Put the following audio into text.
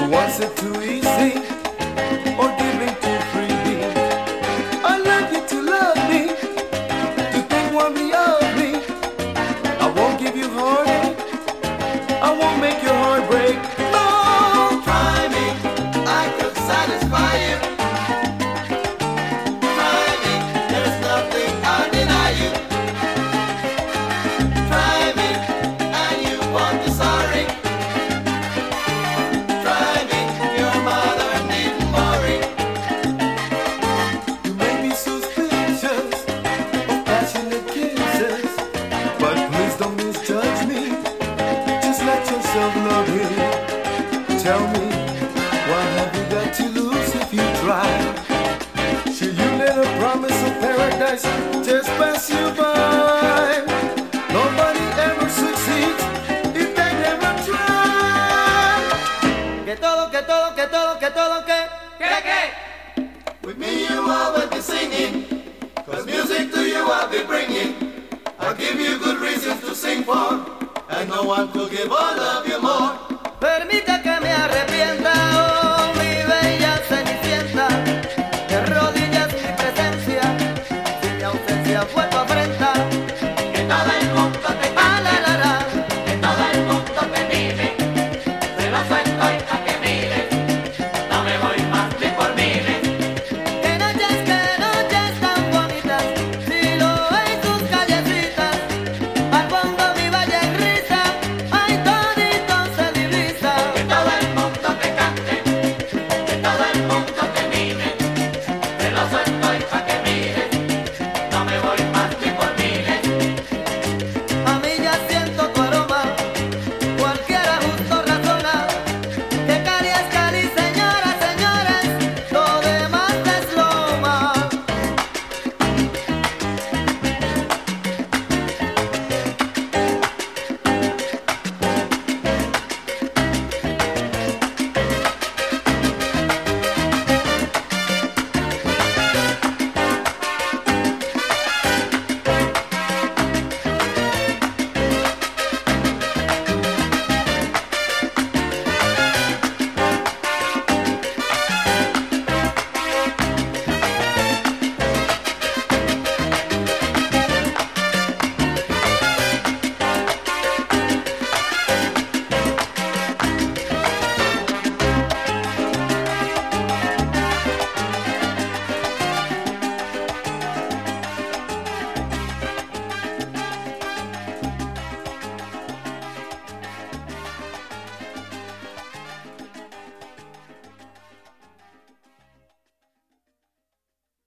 wants it too easy or giving too freely. I'd like you to love me, to think warmly of me. I won't give you heartache, I won't make your heart break. Oh, try me, I could satisfy you. Try me, there's nothing I'll deny you. Try me, and you won't be sorry. Try me, your mother needn't worry. You may be suspicious of passionate kisses, but please don't misjudge me. Just let yourself love me. Tell me, what have you got to lose if you try? Should you let a promise of paradise just pass you by? Nobody ever succeeds if they never try. Que todo, que todo, que todo, que todo, que. With me you always be singing, 'cause music to you I'll be bringing. I'll give you good reasons to sing for, and no one could give all of you more. Permíteme